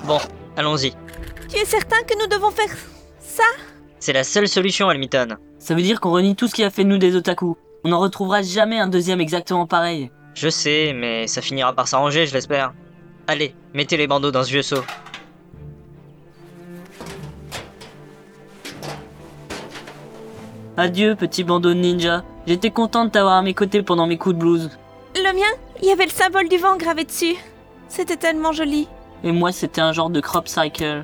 Bon, allons-y. Tu es certain que nous devons faire ça? C'est la seule solution, Almiton. Ça veut dire qu'on renie tout ce qui a fait de nous des otaku. On n'en retrouvera jamais un deuxième exactement pareil. Je sais, mais ça finira par s'arranger, je l'espère. Allez, mettez les bandeaux dans ce vieux seau. Adieu, petit bandeau de ninja. J'étais content de t'avoir à mes côtés pendant mes coups de blues. Le mien, il y avait le symbole du vent gravé dessus. C'était tellement joli. Et moi, c'était un genre de crop cycle.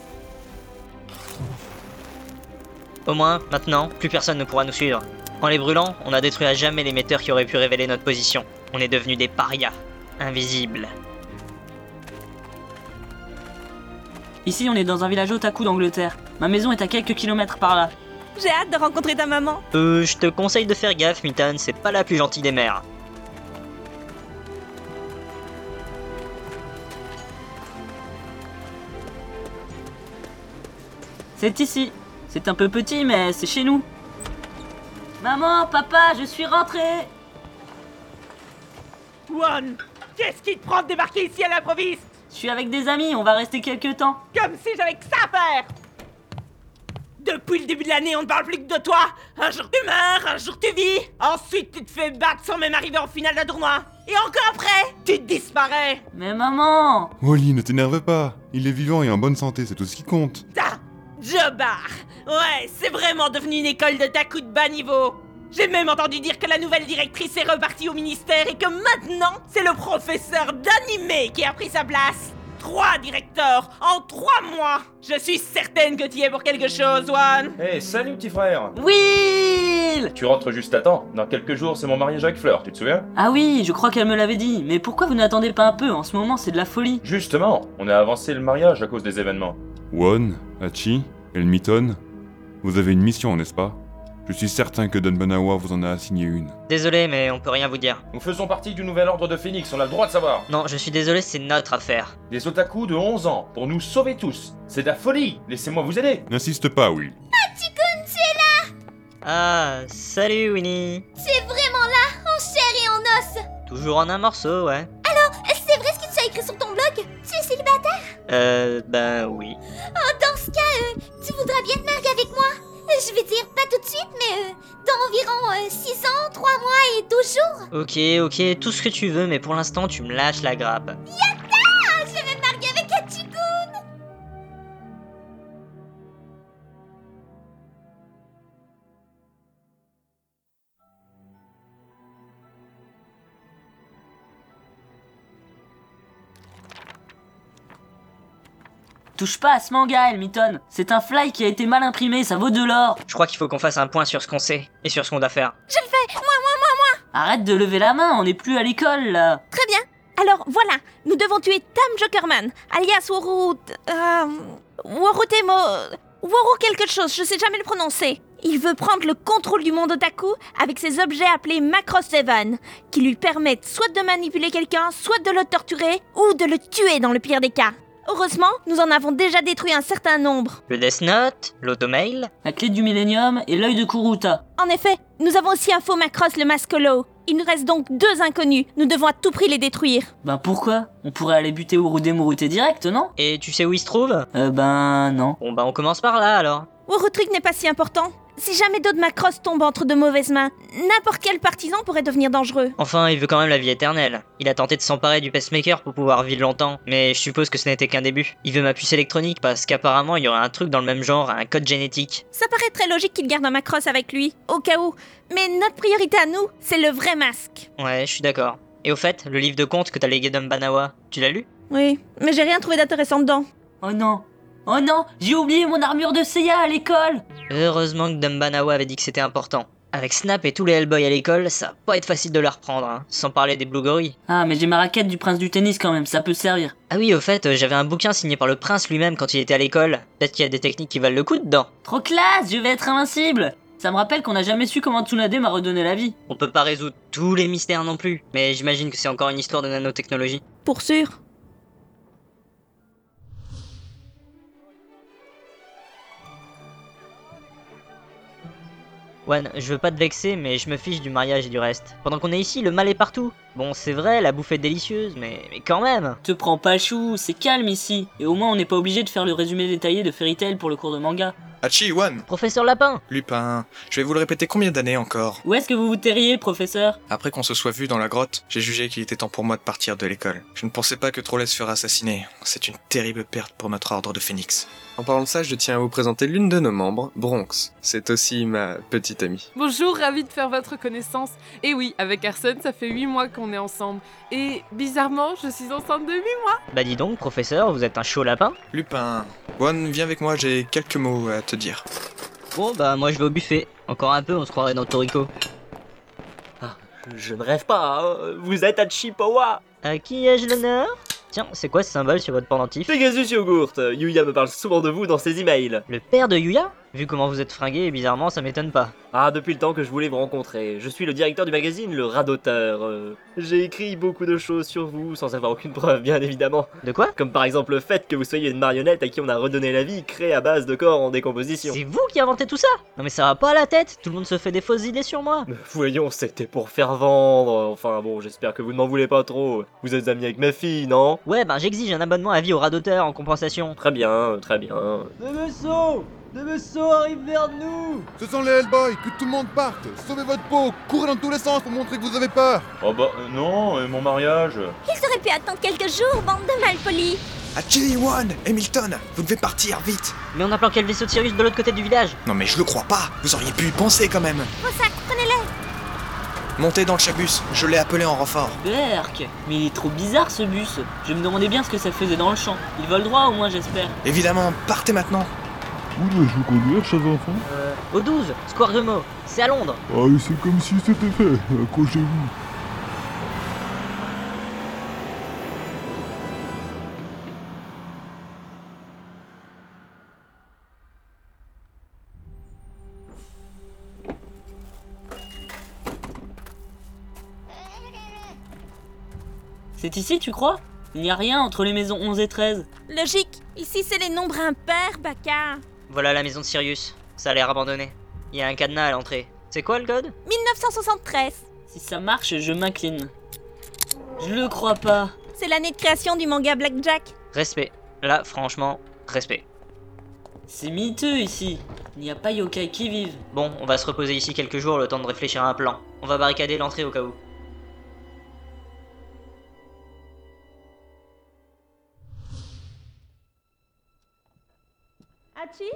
Au moins, maintenant, plus personne ne pourra nous suivre. En les brûlant, on a détruit à jamais l'émetteur qui aurait pu révéler notre position. On est devenus des parias. Invisibles. Ici, on est dans un village otaku d'Angleterre. Ma maison est à quelques kilomètres par là. J'ai hâte de rencontrer ta maman. Je te conseille de faire gaffe, Mitan, c'est pas la plus gentille des mères. C'est ici. C'est un peu petit, mais c'est chez nous. Maman, papa, je suis rentré. One, qu'est-ce qui te prend de débarquer ici à l'improviste? Je suis avec des amis, on va rester quelques temps. Comme si j'avais que ça à faire! Depuis le début de l'année, on ne parle plus que de toi! Un jour tu meurs, un jour tu vis! Ensuite tu te fais battre sans même arriver en finale de tournoi! Et encore après, tu disparais! Mais maman! Wally, ne t'énerve pas. Il est vivant et en bonne santé, c'est tout ce qui compte. Ça, Jobar! Ouais, c'est vraiment devenu une école de taku de bas niveau! J'ai même entendu dire que la nouvelle directrice est repartie au ministère et que maintenant, c'est le professeur d'animé qui a pris sa place! 3 directeurs en 3 mois! Je suis certaine que tu y es pour quelque chose, One! Hey, salut petit frère! Will! Tu rentres juste à temps. Dans quelques jours, c'est mon mariage avec Fleur, tu te souviens? Ah oui, je crois qu'elle me l'avait dit. Mais pourquoi vous n'attendez pas un peu? En ce moment, c'est de la folie. Justement, on a avancé le mariage à cause des événements. One, Hachi, Elmiton, vous avez une mission, n'est-ce pas? Je suis certain que Dunbanawa vous en a assigné une. Désolé, mais on peut rien vous dire. Nous faisons partie du nouvel ordre de Phoenix, on a le droit de savoir. Non, je suis désolé, c'est notre affaire. Des otaku de 11 ans, pour nous sauver tous. C'est de la folie, laissez-moi vous aider. N'insiste pas, Will. Ah, salut Winnie. C'est vraiment là, en chair et en os. Toujours en un morceau, ouais. C'est vrai ce que tu as écrit sur ton blog? Tu es célibataire? Ben oui. Dans ce cas, tu voudras bien te marier avec moi? Je vais dire pas tout de suite, mais dans environ 6 ans, 3 mois et 12 jours. Ok, tout ce que tu veux, mais pour l'instant, tu me lâches la grappe. Je vais me marier avec Hachikun. Touche pas à ce manga, Elmiton. C'est un fly qui a été mal imprimé, ça vaut de l'or. Je crois qu'il faut qu'on fasse un point sur ce qu'on sait et sur ce qu'on doit faire. Je le fais. Moi. Arrête de lever la main, on n'est plus à l'école, là. Très bien. Alors voilà, nous devons tuer Tam Jokerman, alias Woru... Woru quelque chose, je sais jamais le prononcer. Il veut prendre le contrôle du monde otaku avec ses objets appelés Macross 7, qui lui permettent soit de manipuler quelqu'un, soit de le torturer, ou de le tuer dans le pire des cas. Heureusement, nous en avons déjà détruit un certain nombre. Le Death Note, l'Automail. La clé du Millennium et l'œil de Kuruta. En effet, nous avons aussi un faux Macross, le Mascolo. Il nous reste donc 2 inconnus, nous devons à tout prix les détruire. Ben pourquoi? On pourrait aller buter Urude Murute direct, non? Et tu sais où il se trouve? Ben non. Bon, on commence par là alors. Worutrick n'est pas si important. Si jamais d'autres Macross tombent entre de mauvaises mains, n'importe quel partisan pourrait devenir dangereux. Enfin, il veut quand même la vie éternelle. Il a tenté de s'emparer du pacemaker pour pouvoir vivre longtemps, mais je suppose que ce n'était qu'un début. Il veut ma puce électronique parce qu'apparemment il y aurait un truc dans le même genre, un code génétique. Ça paraît très logique qu'il garde un Macross avec lui, au cas où. Mais notre priorité à nous, c'est le vrai masque. Ouais, je suis d'accord. Et au fait, le livre de contes que t'as légué Dunbanawa, tu l'as lu? Oui, mais j'ai rien trouvé d'intéressant dedans. Oh non. Oh non, j'ai oublié mon armure de Seiya à l'école. Heureusement que Dunbanawa avait dit que c'était important. Avec Snap et tous les Hellboy à l'école, ça va pas être facile de la reprendre, hein, sans parler des Blue Gory. Ah, mais j'ai ma raquette du prince du tennis quand même, ça peut servir. Ah oui, au fait, j'avais un bouquin signé par le prince lui-même quand il était à l'école. Peut-être qu'il y a des techniques qui valent le coup dedans. Trop classe, je vais être invincible. Ça me rappelle qu'on n'a jamais su comment Tsunade m'a redonné la vie. On peut pas résoudre tous les mystères non plus, mais j'imagine que c'est encore une histoire de nanotechnologie. Pour sûr. Wan, je veux pas te vexer, mais je me fiche du mariage et du reste. Pendant qu'on est ici, le mal est partout. Bon, c'est vrai, la bouffe est délicieuse, mais quand même. Te prends pas chou, c'est calme ici. Et au moins on n'est pas obligé de faire le résumé détaillé de Fairy Tail pour le cours de manga. Hachi, Wan, Professeur Lapin. Lupin, je vais vous le répéter combien d'années encore? Où est-ce que vous vous terriez, professeur? Après qu'on se soit vu dans la grotte, j'ai jugé qu'il était temps pour moi de partir de l'école. Je ne pensais pas que Trolley se ferait assassiner. C'est une terrible perte pour notre ordre de Phénix. En parlant de ça, je tiens à vous présenter l'une de nos membres, Bronx. C'est aussi ma petite amie. Bonjour, ravi de faire votre connaissance. Et oui, avec Arsène, ça fait 8 mois qu'on est ensemble. Et bizarrement, je suis enceinte de 8 mois. Bah dis donc, professeur, vous êtes un chaud lapin. Lupin, Wan, viens avec moi, j'ai quelques mots à te dire. Bon, bah moi je vais au buffet. Encore un peu, on se croirait dans Toriko. Je ne rêve pas, hein. Vous êtes Hachi Powa. À qui ai-je l'honneur? Tiens, c'est quoi ce symbole sur votre pendentif? Pegasus Yogurt. Yuya me parle souvent de vous dans ses emails. Le père de Yuya? Vu comment vous êtes fringué, bizarrement, ça m'étonne pas. Ah, depuis le temps que je voulais vous rencontrer. Je suis le directeur du magazine Le Radoteur. J'ai écrit beaucoup de choses sur vous, sans avoir aucune preuve, bien évidemment. De quoi? Comme par exemple le fait que vous soyez une marionnette à qui on a redonné la vie, créée à base de corps en décomposition. C'est vous qui inventez tout ça? Non mais ça va pas à la tête, tout le monde se fait des fausses idées sur moi. Voyons, c'était pour faire vendre. Enfin bon, j'espère que vous ne m'en voulez pas trop. Vous êtes amis avec ma fille, non? Ouais, ben j'exige un abonnement à vie au Radoteur en compensation. Très bien, très bien. Des vaisseaux arrivent vers nous! Ce sont les Hellboys, que tout le monde parte. Sauvez votre peau, courez dans tous les sens pour montrer que vous avez peur. Oh bah non, mon mariage. Ils auraient pu attendre quelques jours, bande de malpolis. Hachi, Wan, Hamilton, vous devez partir, vite. Mais on a planqué le vaisseau de Sirius de l'autre côté du village. Non mais je le crois pas, vous auriez pu y penser quand même. Vos sacs, prenez-les. Montez dans le chabus, je l'ai appelé en renfort. Berk, mais il est trop bizarre ce bus. Je me demandais bien ce que ça faisait dans le champ. Il vole droit au moins, j'espère. Évidemment, partez maintenant. Où dois-je vous conduire, chers enfants? Au 12, Square Grumeau, c'est à Londres. Ah, c'est comme si c'était fait, accrochez-vous. C'est ici, tu crois? Il n'y a rien entre les maisons 11 et 13. Logique, ici c'est les nombres impairs, Baka. Voilà la maison de Sirius, ça a l'air abandonné. Il y a un cadenas à l'entrée. C'est quoi le code? 1973. Si ça marche, je m'incline. Je le crois pas. C'est l'année de création du manga Blackjack. Respect. Là, franchement, respect. C'est miteux ici. Il n'y a pas yokai qui vivent. Bon, on va se reposer ici quelques jours, le temps de réfléchir à un plan. On va barricader l'entrée au cas où. Hachi?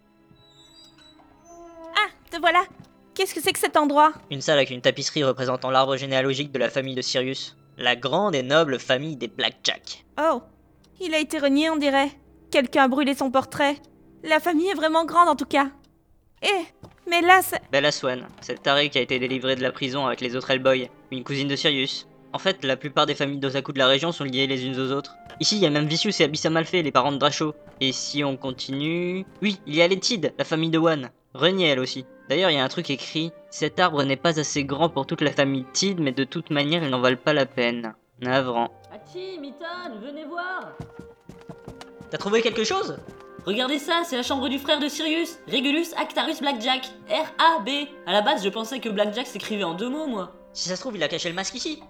Ah, te voilà. Qu'est-ce que c'est que cet endroit? Une salle avec une tapisserie représentant l'arbre généalogique de la famille de Sirius. La grande et noble famille des Blackjack. Oh, il a été renié, on dirait. Quelqu'un a brûlé son portrait. La famille est vraiment grande en tout cas. Mais là, c'est... Bella Swan, cette tarée qui a été délivrée de la prison avec les autres Hellboys, une cousine de Sirius. En fait, la plupart des familles d'otaku de la région sont liées les unes aux autres. Ici, il y a même Vicious et Abyss Amalfé, les parents de Dracho. Et si on continue... Oui, il y a les Tid, la famille de Wan. Reniée elle aussi. D'ailleurs, il y a un truc écrit. Cet arbre n'est pas assez grand pour toute la famille Tid, mais de toute manière, ils n'en valent pas la peine. Navrant. Hachi, Miton, venez voir. T'as trouvé quelque chose? Regardez ça, c'est la chambre du frère de Sirius, Regulus Actarus Blackjack. R-A-B. À la base, je pensais que Blackjack s'écrivait en 2 mots, moi. Si ça se trouve, il a caché le masque ici.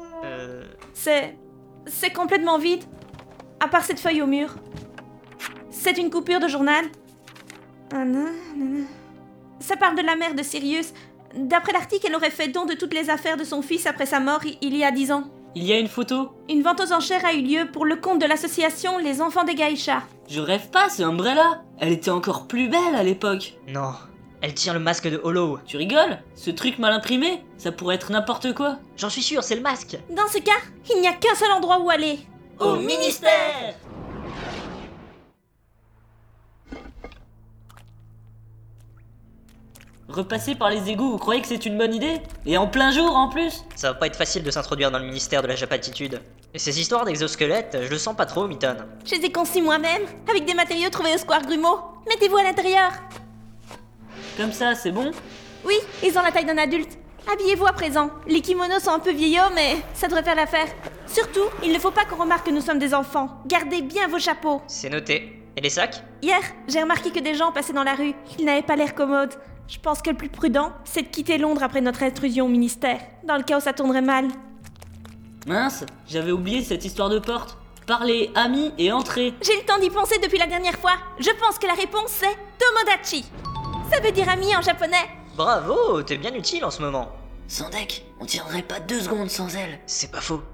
C'est complètement vide. À part cette feuille au mur. C'est une coupure de journal. Ça parle de la mère de Sirius. D'après l'article, elle aurait fait don de toutes les affaires de son fils après sa mort il y a 10 ans. Il y a une photo. Une vente aux enchères a eu lieu pour le compte de l'association Les Enfants des Geishas. Je rêve pas, c'est Umbrella. Elle était encore plus belle à l'époque. Non, elle tient le masque de Hollow. Tu rigoles? Ce truc mal imprimé? Ça pourrait être n'importe quoi. J'en suis sûr, c'est le masque. Dans ce cas, il n'y a qu'un seul endroit où aller. Au ministère! Repasser par les égouts, vous croyez que c'est une bonne idée? Et en plein jour en plus? Ça va pas être facile de s'introduire dans le ministère de la Japatitude. Et ces histoires d'exosquelettes, je le sens pas trop, Miton. Je les ai conçus moi-même, avec des matériaux trouvés au Square Grumeau. Mettez-vous à l'intérieur. Comme ça, c'est bon? Oui, ils ont la taille d'un adulte. Habillez-vous à présent. Les kimonos sont un peu vieillots, mais ça devrait faire l'affaire. Surtout, il ne faut pas qu'on remarque que nous sommes des enfants. Gardez bien vos chapeaux. C'est noté. Et les sacs? Hier, j'ai remarqué que des gens passaient dans la rue. Ils n'avaient pas l'air commodes. Je pense que le plus prudent, c'est de quitter Londres après notre intrusion au ministère. Dans le cas où ça tournerait mal. Mince, j'avais oublié cette histoire de porte. Parler, amis et entrer. J'ai eu le temps d'y penser depuis la dernière fois. Je pense que la réponse c'est Tomodachi. Ça veut dire ami en japonais. Bravo, t'es bien utile en ce moment. Sandek, on tiendrait pas 2 secondes sans elle. C'est pas faux.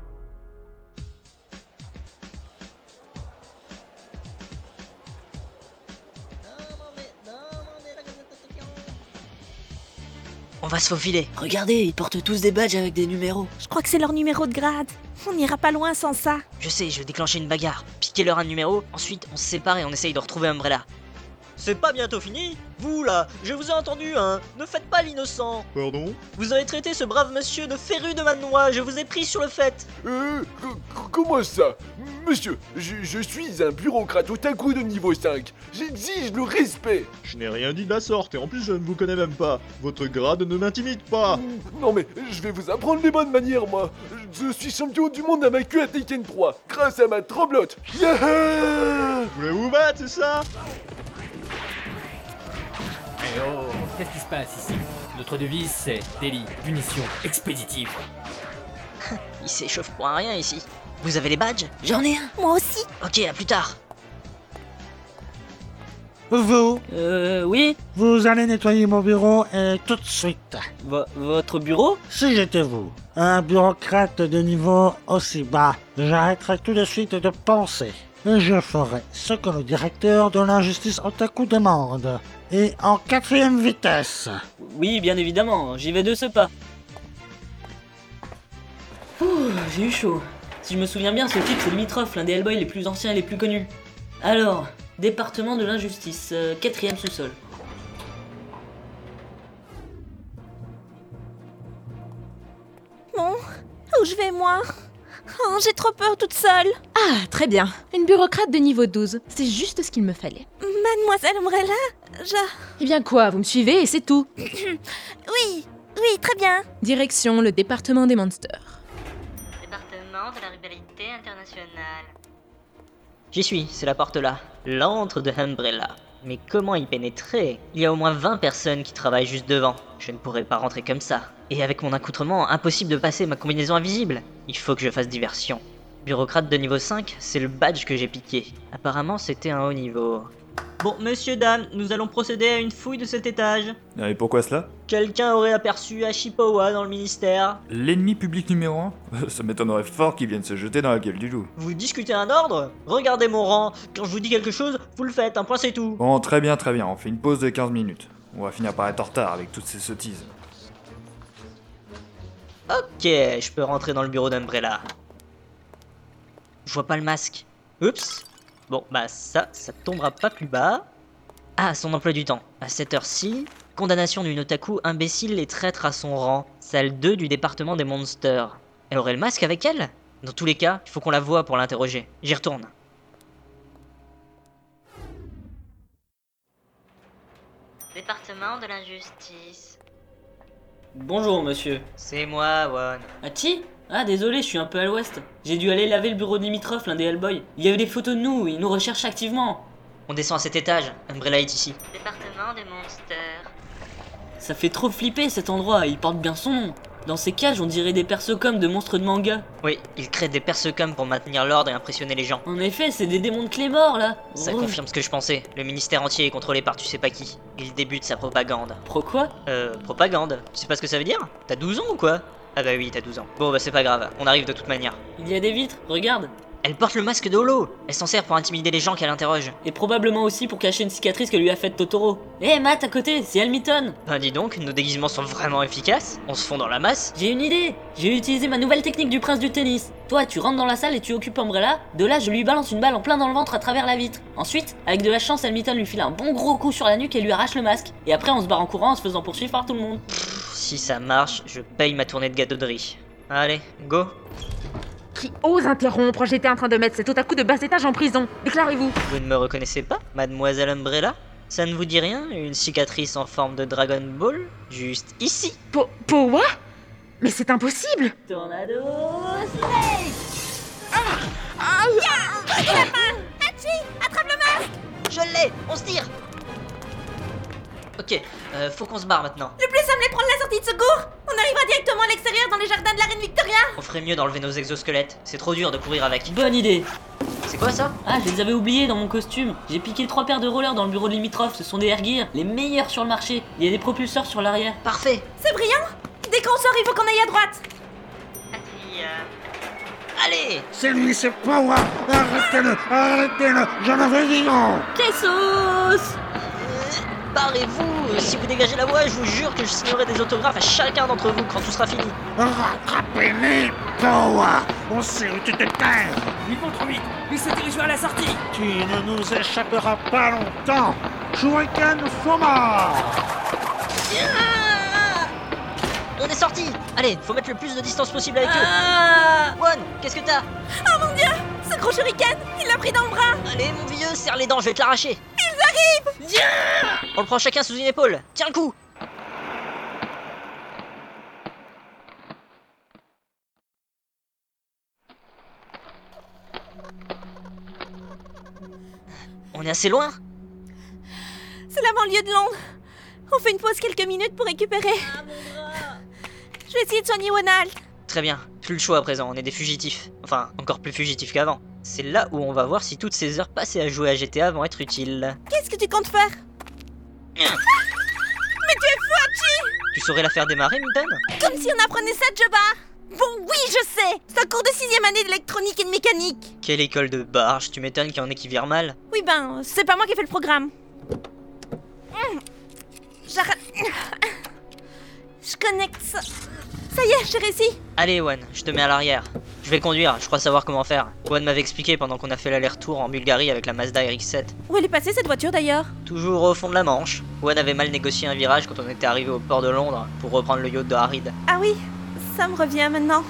On va se faufiler. Regardez, ils portent tous des badges avec des numéros. Je crois que c'est leur numéro de grade. On n'ira pas loin sans ça. Je sais, je vais déclencher une bagarre. Piquer leur un numéro, ensuite on se sépare et on essaye de retrouver Umbrella. C'est pas bientôt fini? Vous là, je vous ai entendu, hein. Ne faites pas l'innocent. Pardon? Vous avez traité ce brave monsieur de féru de Manois, je vous ai pris sur le fait. Comment ça? Monsieur, je suis un bureaucrate otaku de niveau 5. J'exige le respect. Je n'ai rien dit de la sorte et en plus je ne vous connais même pas. Votre grade ne m'intimide pas. Non mais, je vais vous apprendre les bonnes manières moi. Je suis champion du monde à ma queue à Tekken 3, grâce à ma tremblote. Yeah! Vous voulez vous battre, c'est ça? Eh oh, qu'est-ce qui se passe ici? Notre devise c'est délit, punition, expéditive. Il s'échauffe pour un rien ici. Vous avez les badges? J'en ai un. Moi aussi. Ok, à plus tard. Vous? Oui? Vous allez nettoyer mon bureau et tout de suite. Votre bureau? Si j'étais vous, un bureaucrate de niveau aussi bas, j'arrêterais tout de suite de penser. Et je ferai ce que le directeur de l'injustice otaku demande. Et en 4e vitesse. Oui, bien évidemment, j'y vais de ce pas. Ouh, j'ai eu chaud. Si je me souviens bien, ce type c'est limitrophe, l'un des Hellboy les plus anciens et les plus connus. Alors, département de l'injustice, 4e sous-sol. Bon, où je vais moi? Oh, j'ai trop peur toute seule. Ah, très bien. Une bureaucrate de niveau 12. C'est juste ce qu'il me fallait. Mademoiselle Umbrella, Eh bien quoi, vous me suivez et c'est tout. Oui, très bien. Direction le département des monsters. Département de la rivalité internationale. J'y suis, c'est la porte là. L'antre de Umbrella. Mais comment y pénétrer? Il y a au moins 20 personnes qui travaillent juste devant. Je ne pourrais pas rentrer comme ça. Et avec mon accoutrement, impossible de passer ma combinaison invisible. Il faut que je fasse diversion. Bureaucrate de niveau 5, c'est le badge que j'ai piqué. Apparemment, c'était un haut niveau. Bon, monsieur, dame, nous allons procéder à une fouille de cet étage. Et pourquoi cela? Quelqu'un aurait aperçu Ashipawa dans le ministère. L'ennemi public numéro 1? Ça m'étonnerait fort qu'il vienne se jeter dans la gueule du loup. Vous discutez un ordre? Regardez mon rang. Quand je vous dis quelque chose, vous le faites, un point c'est tout. Bon, très bien, on fait une pause de 15 minutes. On va finir par être en retard avec toutes ces sottises. Ok, je peux rentrer dans le bureau d'Umbrella. Je vois pas le masque. Oups. Bon, bah ça tombera pas plus bas. Ah, son emploi du temps. À cette heure-ci, condamnation d'une otaku imbécile et traître à son rang. Salle 2 du département des monsters. Elle aurait le masque avec elle? Dans tous les cas, il faut qu'on la voie pour l'interroger. J'y retourne. Département de l'injustice. Bonjour, monsieur. C'est moi, One. Hachi? Ah, désolé, je suis un peu à l'ouest. J'ai dû aller laver le bureau de limitrophe, l'un des Hellboy. Il y avait des photos de nous, ils nous recherchent activement. On descend à cet étage. Umbrella est ici. Département des monsters. Ça fait trop flipper cet endroit, il porte bien son nom. Dans ces cages, on dirait des persocoms de monstres de manga. Oui, ils créent des persocoms pour maintenir l'ordre et impressionner les gens. En effet, c'est des démons de Clémor, là. Ça confirme ce que je pensais. Le ministère entier est contrôlé par tu sais pas qui. Il débute sa propagande. Quoi? Propagande. Tu sais pas ce que ça veut dire? T'as 12 ans ou quoi? Ah bah oui, t'as 12 ans. Bon bah c'est pas grave, on arrive de toute manière. Il y a des vitres, regarde. Elle porte le masque de Holo. Elle s'en sert pour intimider les gens qu'elle interroge. Et probablement aussi pour cacher une cicatrice que lui a faite Totoro. Hé Matt, à côté, c'est Helmiton. Bah dis donc, nos déguisements sont vraiment efficaces. On se fond dans la masse. J'ai une idée. J'ai utilisé ma nouvelle technique du prince du tennis. Toi, tu rentres dans la salle et tu occupes Umbrella. De là, je lui balance une balle en plein dans le ventre à travers la vitre. Ensuite, avec de la chance, Helmiton lui file un bon gros coup sur la nuque et lui arrache le masque. Et après, on se barre en courant en se faisant poursuivre par tout le monde. Si ça marche, je paye ma tournée de gâteau de riz. Allez, go. Qui ose interrompre? J'étais en train de mettre cet otaku de bas étage en prison. Déclarez-vous. Vous ne me reconnaissez pas, Mademoiselle Umbrella? Ça ne vous dit rien? Une cicatrice en forme de Dragon Ball? Juste ici. Powa? Mais c'est impossible. Tornado Snake. Hachi, attrape le masque. Je l'ai, on se tire. Ok, faut qu'on se barre maintenant. Le plus simple est prendre la sortie de secours. On arrivera directement à l'extérieur dans les jardins de la reine Victoria. On ferait mieux d'enlever nos exosquelettes. C'est trop dur de courir avec. Bonne idée. C'est quoi ça? Ah, je les avais oubliés dans mon costume. J'ai piqué 3 paires de rollers dans le bureau de limitrophe. Ce sont des air gear, les meilleurs sur le marché. Il y a des propulseurs sur l'arrière. Parfait. C'est brillant. Dès qu'on sort, il faut qu'on aille à droite. Allez! C'est lui, c'est Power! Arrêtez-le! Arrêtez-le! J'en avais vivant! Quesos! Barrez-vous! Si vous dégagez la voie, je vous jure que je signerai des autographes à chacun d'entre vous quand tout sera fini. Rattrapez-les, Power! On sait où tu te terres! 8 contre 8, lui se dirige vers la sortie. Tu ne nous échapperas pas longtemps! Shuriken Foma! On est sorti. Allez, faut mettre le plus de distance possible avec eux. One, qu'est-ce que t'as? Oh mon dieu! Ce gros shuriken, il l'a pris dans le bras. Allez, mon vieux, serre les dents, je vais te l'arracher. Ils arrivent! On le prend chacun sous une épaule. Tiens le coup. On est assez loin? C'est la banlieue de Londres. On fait une pause quelques minutes pour récupérer. Je vais essayer de soigner Ronald. Très bien, plus le choix à présent, on est des fugitifs. Enfin, encore plus fugitifs qu'avant. C'est là où on va voir si toutes ces heures passées à jouer à GTA vont être utiles. Qu'est-ce que tu comptes faire? Mais tu es fou, Hachi! Tu saurais la faire démarrer, Milton? Comme si on apprenait ça, Joba! Bon, oui, je sais! C'est un cours de 6ème année d'électronique et de mécanique. Quelle école de barge, tu m'étonnes qu'il y en ait qui virent mal. Oui, ben, c'est pas moi qui ai fait le programme. J'arrête. Je connecte ça. Ça y est, j'ai réussi. Allez, One, je te mets à l'arrière. Je vais conduire, je crois savoir comment faire. One m'avait expliqué pendant qu'on a fait l'aller-retour en Bulgarie avec la Mazda RX-7. Où elle est passée cette voiture d'ailleurs? Toujours au fond de la Manche. One avait mal négocié un virage quand on était arrivé au port de Londres pour reprendre le yacht de Harid. Ah oui, ça me revient maintenant.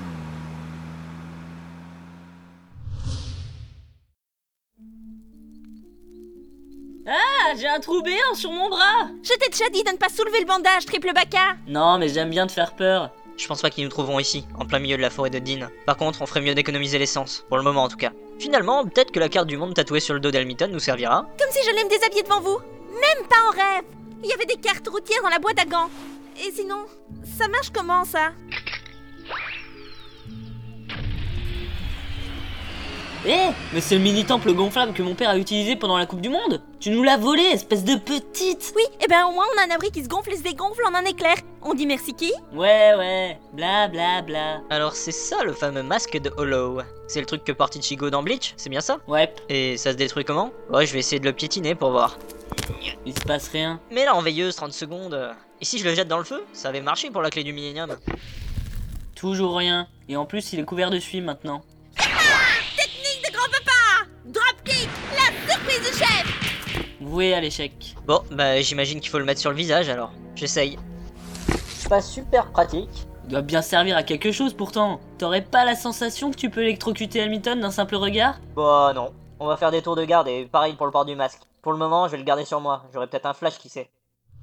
Ah, j'ai un trou béant sur mon bras. Je t'ai déjà dit de ne pas soulever le bandage, triple bacca. Non, mais j'aime bien te faire peur. Je pense pas qu'ils nous trouveront ici, en plein milieu de la forêt de Dean. Par contre, on ferait mieux d'économiser l'essence, pour le moment en tout cas. Finalement, peut-être que la carte du monde tatouée sur le dos d'Elmiton nous servira. Comme si j'allais me déshabiller devant vous. Même pas en rêve. Il y avait des cartes routières dans la boîte à gants. Et sinon, ça marche comment ça? Mais c'est le mini-temple gonflable que mon père a utilisé pendant la Coupe du Monde. Tu nous l'as volé, espèce de petite. Oui, et ben au moins on a un abri qui se gonfle et se dégonfle en un éclair. On dit merci qui? Ouais, bla bla bla. Alors c'est ça le fameux masque de Hollow. C'est le truc que porte Ichigo dans Bleach, c'est bien ça? Ouais. Et ça se détruit comment? Ouais, je vais essayer de le piétiner pour voir. Il se passe rien. Mais là en veilleuse, 30 secondes. Et si je le jette dans le feu? Ça avait marché pour la clé du millénium. Toujours rien. Et en plus il est couvert de suie maintenant. Technique de grand-papa! Dropkick, la surprise du chef! Voué à l'échec. Bon, bah j'imagine qu'il faut le mettre sur le visage alors. J'essaye. Pas super pratique. Il doit bien servir à quelque chose pourtant. T'aurais pas la sensation que tu peux électrocuter Elmiton d'un simple regard? Bah non. On va faire des tours de garde et pareil pour le port du masque. Pour le moment, je vais le garder sur moi. J'aurai peut-être un flash, qui sait.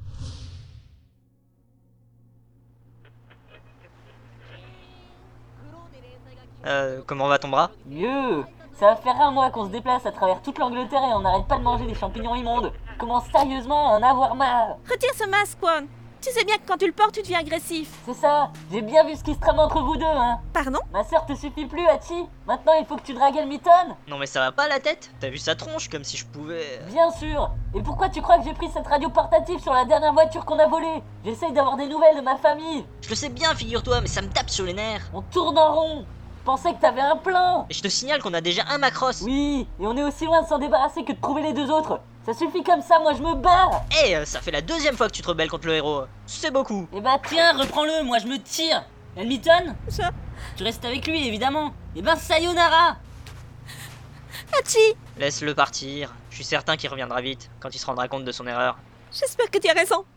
Comment va ton bras? Mieux. Ça va faire un mois qu'on se déplace à travers toute l'Angleterre et on n'arrête pas de manger des champignons immondes. Commence sérieusement à en avoir marre. Retire ce masque, One. Tu sais bien que quand tu le portes, tu deviens agressif. C'est ça. J'ai bien vu ce qui se trame entre vous deux, hein. Pardon? Ma sœur te suffit plus, Hachi. Maintenant, il faut que tu dragues Elmiton. Non mais ça va pas la tête? T'as vu sa tronche, comme si je pouvais... Bien sûr. Et pourquoi tu crois que j'ai pris cette radio portative sur la dernière voiture qu'on a volée? J'essaye d'avoir des nouvelles de ma famille. Je le sais bien, figure-toi, mais ça me tape sur les nerfs. On tourne en rond. Je pensais que t'avais un plan. Et je te signale qu'on a déjà un Macross. Oui, et on est aussi loin de s'en débarrasser que de trouver les deux autres. Ça suffit comme ça, moi je me barre. Ça fait la deuxième fois que tu te rebelles contre le héros. C'est beaucoup. Eh bah tiens, reprends-le, moi je me tire. Elmiton? Tu restes avec lui, évidemment. Eh ben sayonara. Hachi! Laisse-le partir. Je suis certain qu'il reviendra vite, quand il se rendra compte de son erreur. J'espère que tu as raison.